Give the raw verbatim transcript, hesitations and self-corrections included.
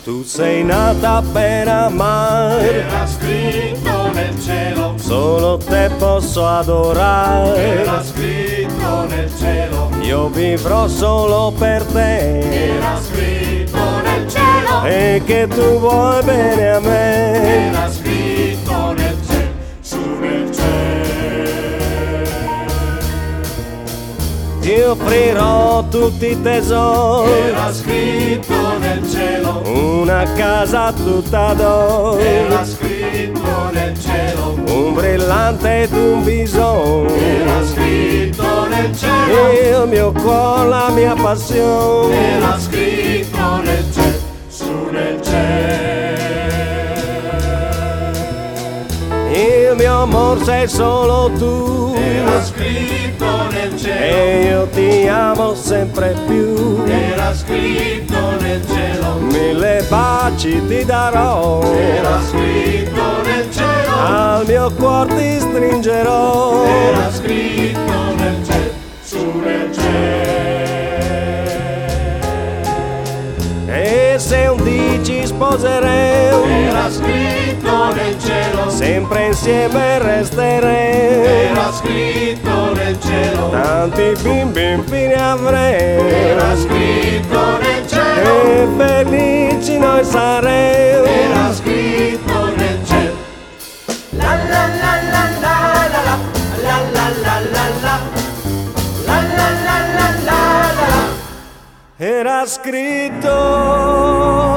Tu sei nata per amare, era scritto nel cielo, solo te posso adorare. era scritto nel cielo, Io vivrò solo per te, era scritto nel cielo, e che tu vuoi bene a me. era scritto nel cielo, su nel cielo. Ti offrirò tutti i tesori, Era scritto nel cielo, una casa tutta d'oro, era scritto nel cielo, un brillante ed un bisogno, era scritto nel cielo, il mio cuore, la mia passione. era scritto nel cielo, su nel cielo. Il mio amor sei solo tu, Era scritto nel cielo, e io ti amo sempre più. era scritto nel cielo, Mille baci ti darò, era scritto nel cielo, al mio cuore ti stringerò. era scritto nel cielo, su nel cielo. E se un dì ci sposeremo, Era scritto nel cielo, sempre insieme resteremo. era scritto nel cielo, Tanti bimbi infine avremo, era scritto nel cielo, e felici noi saremo. era scritto nel cielo. La la la la la la la la la la la la la la la la la la. Era scritto